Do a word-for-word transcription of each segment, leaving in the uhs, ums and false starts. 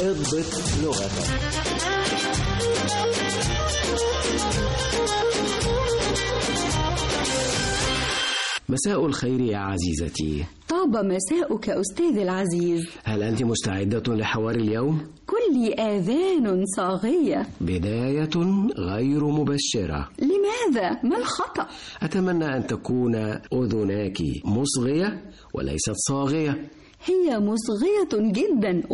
اضبط لغتك. مساء الخير يا عزيزتي. طاب مساؤك أستاذ العزيز. هل أنت مستعدة لحوار اليوم؟ كل آذان صاغية. بداية غير مبشرة. لماذا؟ ما الخطأ؟ أتمنى أن تكون أذناك مصغية وليست صاغية. هي مصغية جدا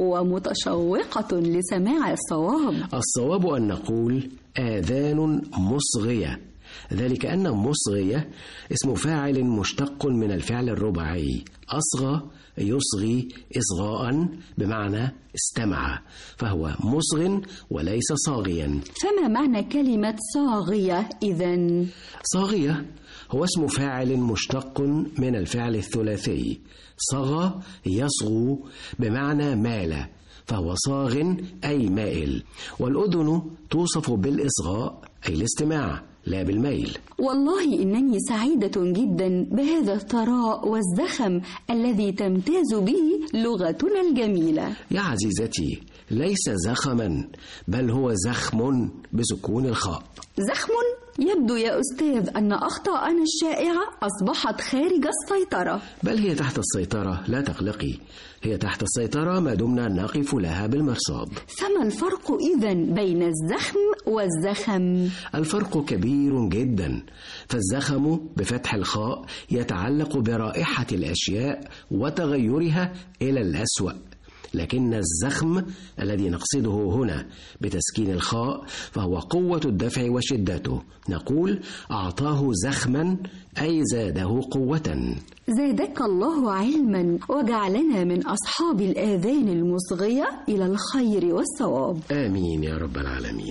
ومتشوقة لسماع الصواب. الصواب أن نقول آذان مصغية، ذلك أن مصغية اسم فاعل مشتق من الفعل الرباعي أصغى يصغي إصغاء بمعنى استمع، فهو مصغ وليس صاغيا. فما معنى كلمة صاغية إذن؟ صاغية هو اسم فاعل مشتق من الفعل الثلاثي صغى يصغو بمعنى مال، فهو صاغ أي مائل، والأذن توصف بالإصغاء أي الاستماع لا بالميل. والله إنني سعيدة جدا بهذا الثراء والزخم الذي تمتاز به لغتنا الجميلة. يا عزيزتي، ليس زخما بل هو زخم بسكون الخاء. زخم؟ يبدو يا أستاذ أن أخطاءنا الشائعة أصبحت خارج السيطرة. بل هي تحت السيطرة، لا تقلقي، هي تحت السيطرة ما دمنا نقف لها بالمرصاد. فما الفرق إذن بين الزخم والزخم؟ الفرق كبير جدا، فالزخم بفتح الخاء يتعلق برائحة الأشياء وتغيرها إلى الأسوأ، لكن الزخم الذي نقصده هنا بتسكين الخاء فهو قوة الدفع وشدته. نقول أعطاه زخما أي زاده قوة. زادك الله علما وجعلنا من أصحاب الآذان المصغية إلى الخير والصواب. آمين يا رب العالمين.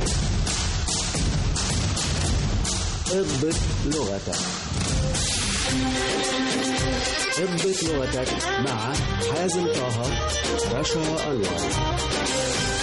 اضبط لغتك. اضبط لغتك مع حازم طه، رشا أنور.